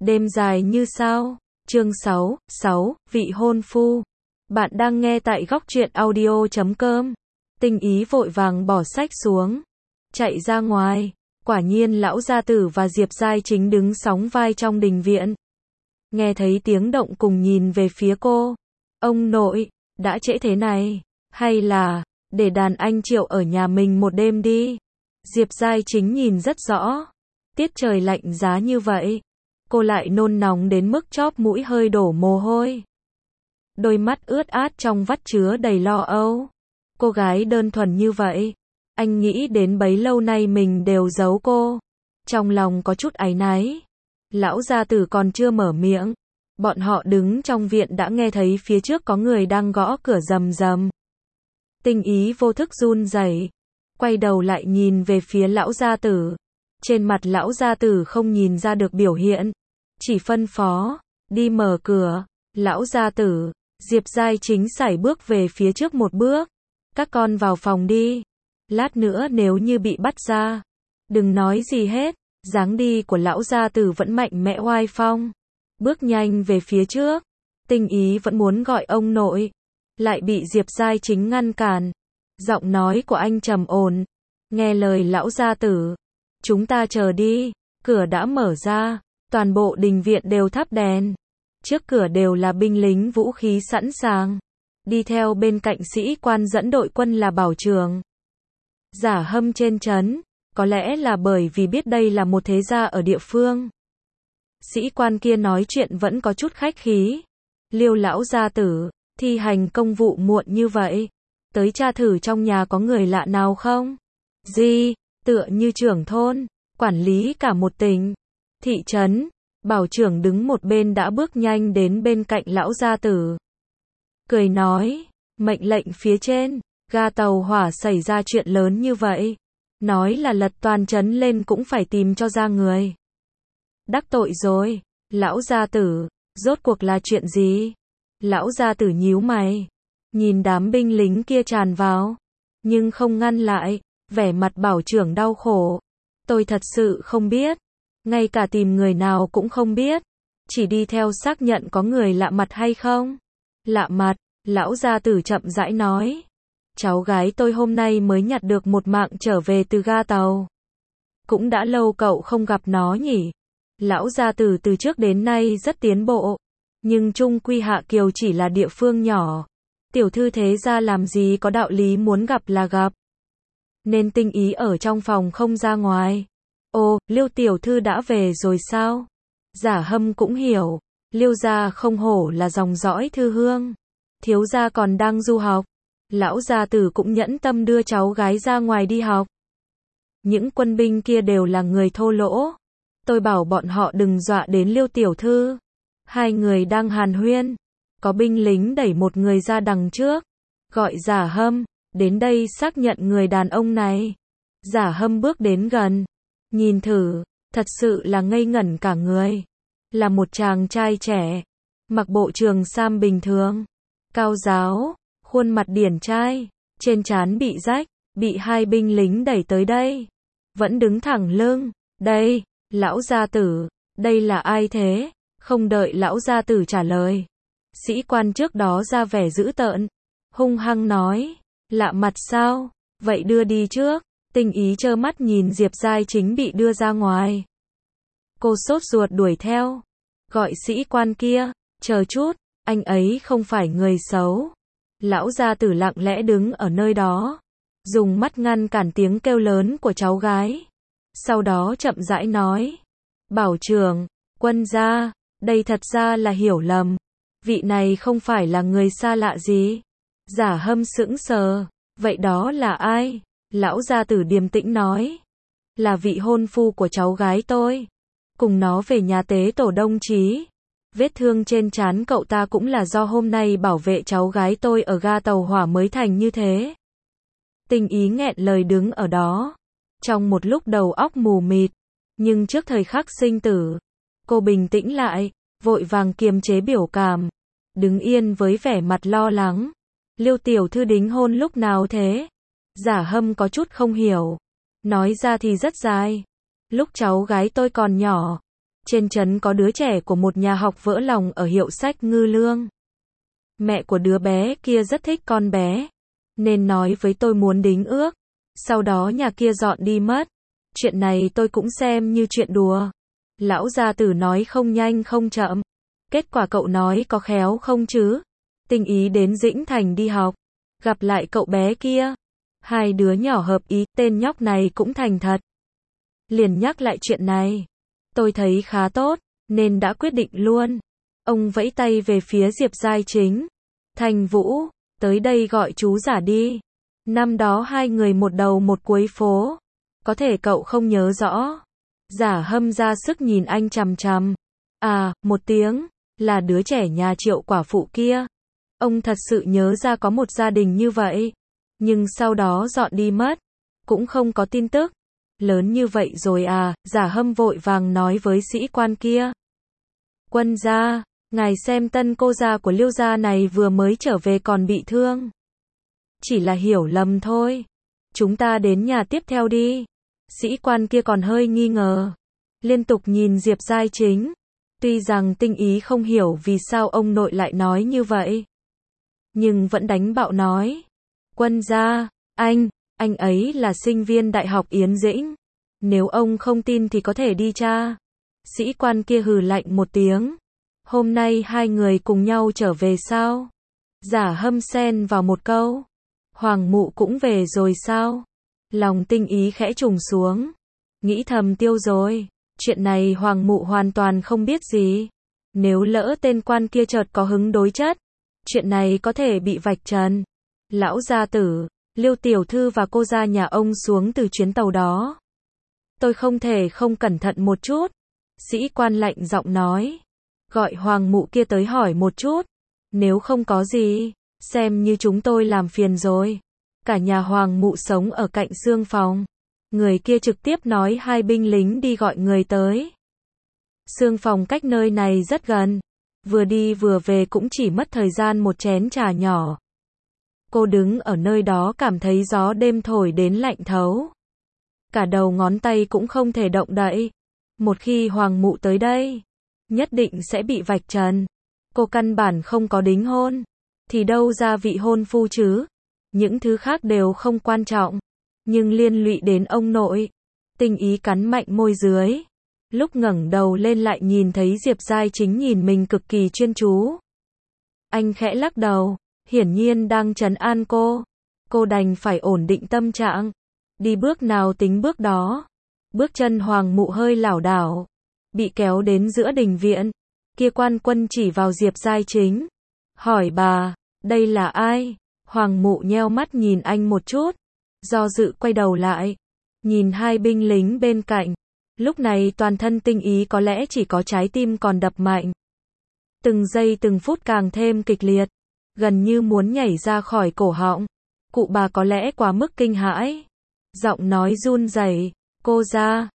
Đêm dài như sao. Chương 6, vị hôn phu. Bạn đang nghe tại góc truyện audio.com. Tinh Ý vội vàng bỏ sách xuống, chạy ra ngoài. Quả nhiên lão gia tử và Diệp Giai chính đứng sóng vai trong đình viện. Nghe thấy tiếng động cùng nhìn về phía cô. Ông nội, đã trễ thế này, hay là để đàn anh Triệu ở nhà mình một đêm đi. Diệp Giai chính nhìn rất rõ. Tiết trời lạnh giá như vậy, cô lại nôn nóng đến mức chóp mũi hơi đổ mồ hôi. Đôi mắt ướt át trong vắt chứa đầy lo âu. Cô gái đơn thuần như vậy, anh nghĩ đến bấy lâu nay mình đều giấu cô. Trong lòng có chút áy náy. Lão gia tử còn chưa mở miệng, bọn họ đứng trong viện đã nghe thấy phía trước có người đang gõ cửa rầm rầm. Tinh Ý vô thức run rẩy, quay đầu lại nhìn về phía lão gia tử. Trên mặt lão gia tử không nhìn ra được biểu hiện, chỉ phân phó, đi mở cửa. Lão gia tử, Diệp Giai chính sải bước về phía trước một bước. Các con vào phòng đi, lát nữa nếu như bị bắt ra, đừng nói gì hết. Dáng đi của lão gia tử vẫn mạnh mẽ oai phong, bước nhanh về phía trước. Tinh Ý vẫn muốn gọi ông nội, lại bị Diệp Giai chính ngăn cản. Giọng nói của anh trầm ổn, nghe lời lão gia tử, chúng ta chờ đi. Cửa đã mở ra, toàn bộ đình viện đều thắp đèn. Trước cửa đều là binh lính vũ khí sẵn sàng. Đi theo bên cạnh sĩ quan dẫn đội quân là Bảo Trường. Giả Hâm trên trấn, có lẽ là bởi vì biết đây là một thế gia ở địa phương. Sĩ quan kia nói chuyện vẫn có chút khách khí. Liêu lão gia tử, thi hành công vụ muộn như vậy, tới tra thử trong nhà có người lạ nào không? Gì, tựa như trưởng thôn, quản lý cả một tỉnh, thị trấn. Bảo trưởng đứng một bên đã bước nhanh đến bên cạnh lão gia tử. Cười nói, mệnh lệnh phía trên, ga tàu hỏa xảy ra chuyện lớn như vậy. Nói là lật toàn trấn lên cũng phải tìm cho ra người. Đắc tội rồi, lão gia tử, rốt cuộc là chuyện gì? Lão gia tử nhíu mày, nhìn đám binh lính kia tràn vào, nhưng không ngăn lại, vẻ mặt Bảo trưởng đau khổ. Tôi thật sự không biết, ngay cả tìm người nào cũng không biết, chỉ đi theo xác nhận có người lạ mặt hay không. Lạ mặt, lão gia tử chậm rãi nói. Cháu gái tôi hôm nay mới nhặt được một mạng trở về từ ga tàu. Cũng đã lâu cậu không gặp nó nhỉ? Lão gia tử từ trước đến nay rất tiến bộ, nhưng chung quy Hạ Kiều chỉ là địa phương nhỏ. Tiểu thư thế gia làm gì có đạo lý muốn gặp là gặp. Nên Tinh Ý ở trong phòng không ra ngoài. Ồ, Liêu tiểu thư đã về rồi sao? Giả Hâm cũng hiểu, Liêu gia không hổ là dòng dõi thư hương. Thiếu gia còn đang du học. Lão gia tử cũng nhẫn tâm đưa cháu gái ra ngoài đi học. Những quân binh kia đều là người thô lỗ. Tôi bảo bọn họ đừng dọa đến Liêu tiểu thư. Hai người đang hàn huyên, có binh lính đẩy một người ra đằng trước, gọi Giả Hâm, đến đây xác nhận người đàn ông này. Giả Hâm bước đến gần, nhìn thử, thật sự là ngây ngẩn cả người. Là một chàng trai trẻ, mặc bộ trường sam bình thường, cao ráo, khuôn mặt điển trai, trên trán bị rách, bị hai binh lính đẩy tới đây. Vẫn đứng thẳng lưng, đây, lão gia tử, đây là ai thế? Không đợi lão gia tử trả lời, sĩ quan trước đó ra vẻ dữ tợn, hung hăng nói, lạ mặt sao? Vậy đưa đi trước. Tinh Ý trơ mắt nhìn Diệp Giai chính bị đưa ra ngoài. Cô sốt ruột đuổi theo, gọi sĩ quan kia, chờ chút, anh ấy không phải người xấu. Lão gia tử lặng lẽ đứng ở nơi đó, dùng mắt ngăn cản tiếng kêu lớn của cháu gái. Sau đó chậm rãi nói, Bảo trưởng, quân gia, đây thật ra là hiểu lầm. Vị này không phải là người xa lạ gì. Giả Hâm sững sờ, vậy đó là ai? Lão gia tử điềm tĩnh nói, là vị hôn phu của cháu gái tôi. Cùng nó về nhà tế tổ đồng chí. Vết thương trên trán cậu ta cũng là do hôm nay bảo vệ cháu gái tôi ở ga tàu hỏa mới thành như thế. Tinh Ý nghẹn lời đứng ở đó, trong một lúc đầu óc mù mịt, nhưng trước thời khắc sinh tử, cô bình tĩnh lại, vội vàng kiềm chế biểu cảm, đứng yên với vẻ mặt lo lắng. Liêu tiểu thư đính hôn lúc nào thế? Giả Hâm có chút không hiểu, nói ra thì rất dài. Lúc cháu gái tôi còn nhỏ, Trên trấn có đứa trẻ của một nhà học vỡ lòng ở hiệu sách Ngư Lương. Mẹ của đứa bé kia rất thích con bé, nên nói với tôi muốn đính ước. Sau đó nhà kia dọn đi mất. Chuyện này tôi cũng xem như chuyện đùa. Lão gia tử nói không nhanh không chậm. Kết quả cậu nói có khéo không chứ? Tinh Ý đến Dĩnh Thành đi học, gặp lại cậu bé kia. Hai đứa nhỏ hợp ý, tên nhóc này cũng thành thật. Liền nhắc lại chuyện này. Tôi thấy khá tốt, nên đã quyết định luôn. Ông vẫy tay về phía Diệp Giai Chính. Thành Vũ, tới đây gọi chú Giả đi. Năm đó hai người một đầu một cuối phố. Có thể cậu không nhớ rõ. Giả Hâm ra sức nhìn anh chằm chằm. À, một tiếng, là đứa trẻ nhà Triệu quả phụ kia. Ông thật sự nhớ ra có một gia đình như vậy. Nhưng sau đó dọn đi mất. Cũng không có tin tức. Lớn như vậy rồi à, Giả Hâm vội vàng nói với sĩ quan kia. Quân gia, ngài xem tân cô gia của Liêu gia này vừa mới trở về còn bị thương. Chỉ là hiểu lầm thôi. Chúng ta đến nhà tiếp theo đi. Sĩ quan kia còn hơi nghi ngờ. Liên tục nhìn Diệp Giai Chính. Tuy rằng Tinh Ý không hiểu vì sao ông nội lại nói như vậy. Nhưng vẫn đánh bạo nói. Quân gia, anh ấy là sinh viên Đại học Yến Dĩnh. Nếu ông không tin thì có thể đi tra. Sĩ quan kia hừ lạnh một tiếng. Hôm nay hai người cùng nhau trở về sao? Giả Hâm xen vào một câu. Hoàng mụ cũng về rồi sao? Lòng Tinh Ý khẽ trùng xuống. Nghĩ thầm tiêu rồi. Chuyện này Hoàng mụ hoàn toàn không biết gì. Nếu lỡ tên quan kia chợt có hứng đối chất, chuyện này có thể bị vạch trần. Lão gia tử, Liêu tiểu thư và cô gia nhà ông xuống từ chuyến tàu đó. Tôi không thể không cẩn thận một chút. Sĩ quan lạnh giọng nói. Gọi Hoàng mụ kia tới hỏi một chút. Nếu không có gì, xem như chúng tôi làm phiền rồi. Cả nhà Hoàng mụ sống ở cạnh xương phòng. Người kia trực tiếp nói hai binh lính đi gọi người tới. Xương phòng cách nơi này rất gần. Vừa đi vừa về cũng chỉ mất thời gian một chén trà nhỏ. Cô đứng ở nơi đó cảm thấy gió đêm thổi đến lạnh thấu. Cả đầu ngón tay cũng không thể động đậy. Một khi Hoàng mụ tới đây, nhất định sẽ bị vạch trần. Cô căn bản không có đính hôn. Thì đâu ra vị hôn phu chứ? Những thứ khác đều không quan trọng. Nhưng liên lụy đến ông nội. Tinh Ý cắn mạnh môi dưới. Lúc ngẩng đầu lên lại nhìn thấy Diệp Giai Chính nhìn mình cực kỳ chuyên chú. Anh khẽ lắc đầu. Hiển nhiên đang trấn an cô. Cô đành phải ổn định tâm trạng. Đi bước nào tính bước đó. Bước chân Hoàng mụ hơi lảo đảo. Bị kéo đến giữa đình viện. Kia quan quân chỉ vào Diệp Giai Chính. Hỏi bà, đây là ai? Hoàng mụ nheo mắt nhìn anh một chút. Do dự quay đầu lại. Nhìn hai binh lính bên cạnh. Lúc này toàn thân Tinh Ý có lẽ chỉ có trái tim còn đập mạnh. Từng giây từng phút càng thêm kịch liệt. Gần như muốn nhảy ra khỏi cổ họng. Cụ bà có lẽ quá mức kinh hãi. Giọng nói run rẩy. Cô gia,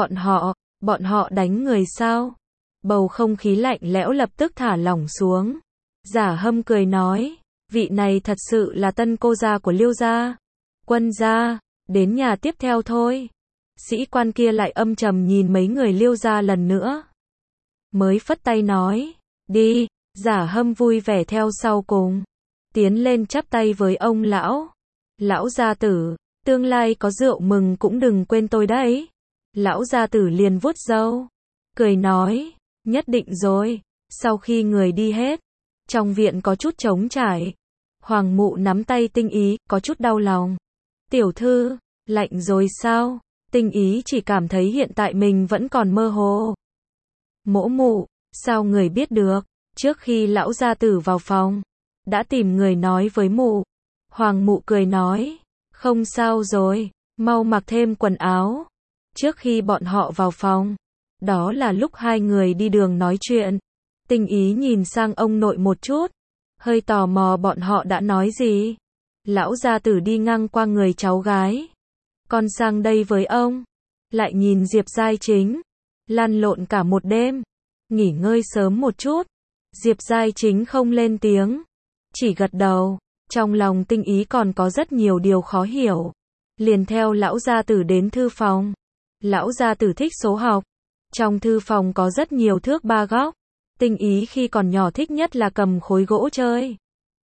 bọn họ đánh người sao? Bầu không khí lạnh lẽo lập tức thả lỏng xuống. Giả Hâm cười nói, vị này thật sự là tân cô gia của Liêu gia. Quân gia, đến nhà tiếp theo thôi. Sĩ quan kia lại âm trầm nhìn mấy người Liêu gia lần nữa. Mới phất tay nói, đi. Giả Hâm vui vẻ theo sau cùng. Tiến lên chắp tay với ông lão. Lão gia tử, tương lai có rượu mừng cũng đừng quên tôi đấy. Lão gia tử liền vuốt râu. Cười nói, nhất định rồi. Sau khi người đi hết, trong viện có chút trống trải. Hoàng mụ nắm tay Tinh Ý, có chút đau lòng. Tiểu thư, lạnh rồi sao? Tinh Ý chỉ cảm thấy hiện tại mình vẫn còn mơ hồ. Mỗ mụ, sao người biết được? Trước khi lão gia tử vào phòng, đã tìm người nói với mụ. Hoàng mụ cười nói, không sao rồi, mau mặc thêm quần áo. Trước khi bọn họ vào phòng, đó là lúc hai người đi đường nói chuyện. Tinh Ý nhìn sang ông nội một chút, hơi tò mò bọn họ đã nói gì. Lão gia tử đi ngang qua người cháu gái. Con sang đây với ông. Lại nhìn Diệp Giai Chính. Lăn lộn cả một đêm. Nghỉ ngơi sớm một chút. Diệp Giai Chính không lên tiếng. Chỉ gật đầu. Trong lòng Tinh Ý còn có rất nhiều điều khó hiểu. Liền theo lão gia tử đến thư phòng. Lão gia tử thích số học. Trong thư phòng có rất nhiều thước ba góc. Tinh Ý khi còn nhỏ thích nhất là cầm khối gỗ chơi.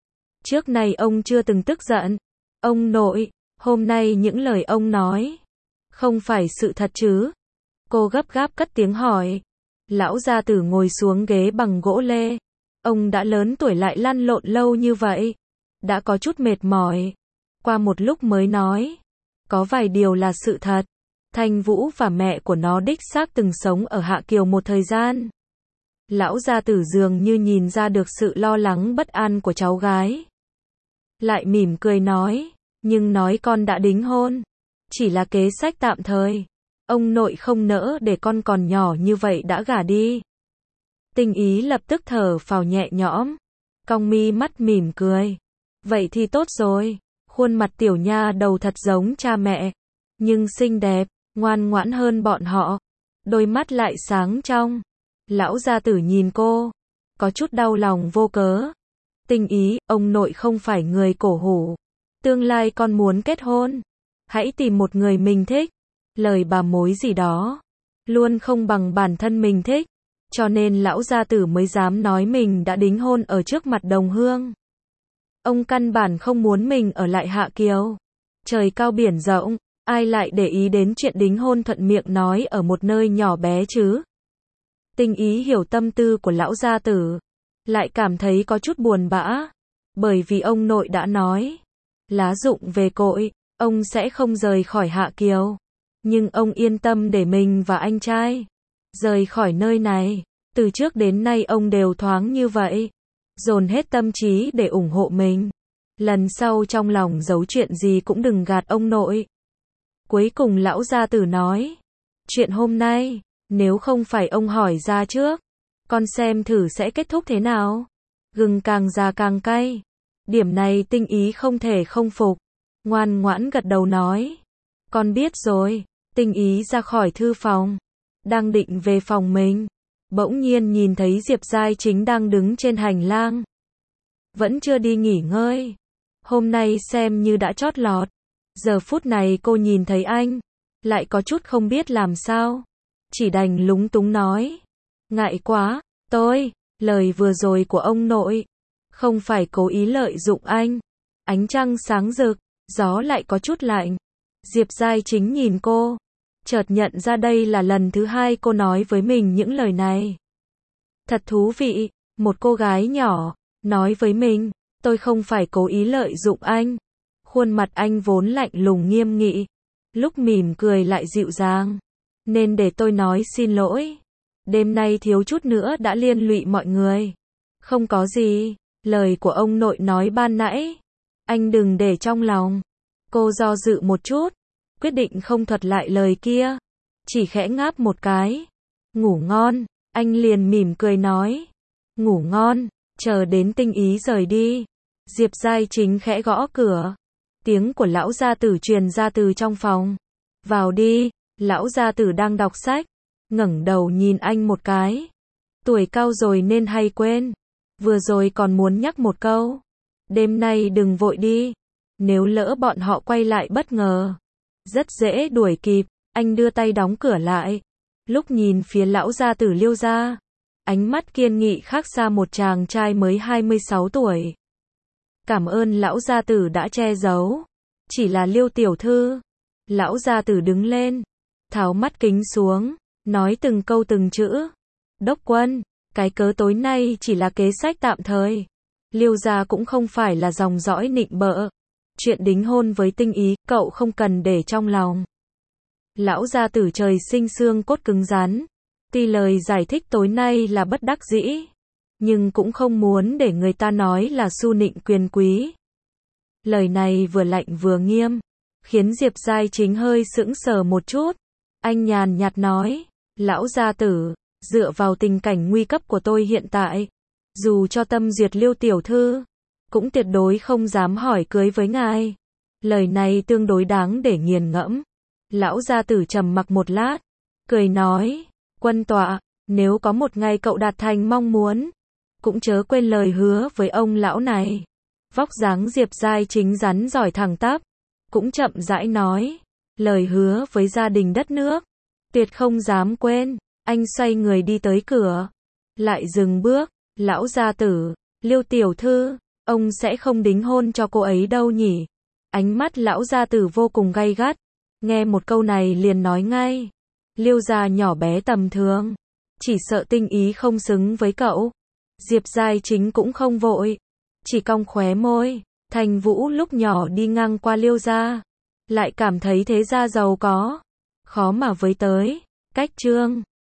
Trước này ông chưa từng tức giận. Ông nội, hôm nay những lời ông nói không phải sự thật chứ? Cô gấp gáp cất tiếng hỏi. Lão gia tử ngồi xuống ghế bằng gỗ lê. Ông đã lớn tuổi lại lăn lộn lâu như vậy, đã có chút mệt mỏi. Qua một lúc mới nói, có vài điều là sự thật. Thanh Vũ và mẹ của nó đích xác từng sống ở Hạ Kiều một thời gian. Lão gia tử dường như nhìn ra được sự lo lắng bất an của cháu gái. Lại mỉm cười nói, nhưng nói con đã đính hôn, chỉ là kế sách tạm thời. Ông nội không nỡ để con còn nhỏ như vậy đã gả đi. Tinh Ý lập tức thở phào nhẹ nhõm, cong mi mắt mỉm cười. Vậy thì tốt rồi, khuôn mặt tiểu nha đầu thật giống cha mẹ, nhưng xinh đẹp, ngoan ngoãn hơn bọn họ. Đôi mắt lại sáng trong. Lão gia tử nhìn cô, có chút đau lòng vô cớ. Tinh Ý, ông nội không phải người cổ hủ. Tương lai con muốn kết hôn, hãy tìm một người mình thích. Lời bà mối gì đó luôn không bằng bản thân mình thích, cho nên lão gia tử mới dám nói mình đã đính hôn ở trước mặt đồng hương. Ông căn bản không muốn mình ở lại Hạ Kiều. Trời cao biển rộng, ai lại để ý đến chuyện đính hôn thuận miệng nói ở một nơi nhỏ bé chứ? Tinh Ý hiểu tâm tư của lão gia tử, lại cảm thấy có chút buồn bã, bởi vì ông nội đã nói, lá rụng về cội, ông sẽ không rời khỏi Hạ Kiều. Nhưng ông yên tâm để mình và anh trai rời khỏi nơi này. Từ trước đến nay ông đều thoáng như vậy, dồn hết tâm trí để ủng hộ mình. Lần sau trong lòng giấu chuyện gì cũng đừng gạt ông nội. Cuối cùng lão gia tử nói, chuyện hôm nay, nếu không phải ông hỏi ra trước, con xem thử sẽ kết thúc thế nào. Gừng càng già càng cay. Điểm này Tinh Ý không thể không phục, ngoan ngoãn gật đầu nói, con biết rồi. Tinh Ý ra khỏi thư phòng, đang định về phòng mình, bỗng nhiên nhìn thấy Diệp Giai Chính đang đứng trên hành lang. Vẫn chưa đi nghỉ ngơi, hôm nay xem như đã chót lọt. Giờ phút này cô nhìn thấy anh, lại có chút không biết làm sao, chỉ đành lúng túng nói, ngại quá, lời vừa rồi của ông nội, không phải cố ý lợi dụng anh. Ánh trăng sáng rực, gió lại có chút lạnh. Diệp Giai Chính nhìn cô, chợt nhận ra đây là lần thứ hai cô nói với mình những lời này. Thật thú vị, một cô gái nhỏ, nói với mình, tôi không phải cố ý lợi dụng anh. Khuôn mặt anh vốn lạnh lùng nghiêm nghị, lúc mỉm cười lại dịu dàng. Nên để tôi nói xin lỗi. Đêm nay thiếu chút nữa đã liên lụy mọi người. Không có gì, lời của ông nội nói ban nãy, anh đừng để trong lòng. Cô do dự một chút, quyết định không thuật lại lời kia, chỉ khẽ ngáp một cái. Ngủ ngon, anh liền mỉm cười nói. Ngủ ngon, chờ đến Tinh Ý rời đi. Diệp Giai Chính khẽ gõ cửa. Tiếng của lão gia tử truyền ra từ trong phòng. Vào đi, lão gia tử đang đọc sách, ngẩng đầu nhìn anh một cái. Tuổi cao rồi nên hay quên. Vừa rồi còn muốn nhắc một câu. Đêm nay đừng vội đi. Nếu lỡ bọn họ quay lại bất ngờ, rất dễ đuổi kịp. Anh đưa tay đóng cửa lại. Lúc nhìn phía lão gia tử Liêu gia, ánh mắt kiên nghị khác xa một chàng trai mới 26 tuổi. Cảm ơn lão gia tử đã che giấu. Chỉ là Liêu tiểu thư. Lão gia tử đứng lên, tháo mắt kính xuống, nói từng câu từng chữ. Đốc quân, cái cớ tối nay chỉ là kế sách tạm thời. Liêu gia cũng không phải là dòng dõi nịnh bợ. Chuyện đính hôn với Tinh Ý, cậu không cần để trong lòng. Lão gia tử trời sinh xương cốt cứng rắn. Tuy lời giải thích tối nay là bất đắc dĩ, nhưng cũng không muốn để người ta nói là su nịnh quyền quý. Lời này vừa lạnh vừa nghiêm, khiến Diệp Giai Chính hơi sững sờ một chút. Anh nhàn nhạt nói, lão gia tử, dựa vào tình cảnh nguy cấp của tôi hiện tại, dù cho tâm duyệt Liêu tiểu thư, cũng tuyệt đối không dám hỏi cưới với ngài. Lời này tương đối đáng để nghiền ngẫm. Lão gia tử trầm mặc một lát, cười nói, quân tọa, nếu có một ngày cậu đạt thành mong muốn, cũng chớ quên lời hứa với ông lão này. Vóc dáng Diệp Giai Chính rắn giỏi thẳng tắp, cũng chậm rãi nói, lời hứa với gia đình đất nước, tuyệt không dám quên. Anh xoay người đi tới cửa, lại dừng bước, lão gia tử, Liêu tiểu thư, ông sẽ không đính hôn cho cô ấy đâu nhỉ? Ánh mắt lão gia tử vô cùng gay gắt, nghe một câu này liền nói ngay, Liêu gia nhỏ bé tầm thường, chỉ sợ tinh ý không xứng với cậu. Diệp Giai Chính cũng không vội, chỉ cong khóe môi. Thành Vũ lúc nhỏ đi ngang qua Liêu gia, lại cảm thấy thế gia giàu có, khó mà với tới. Cách chương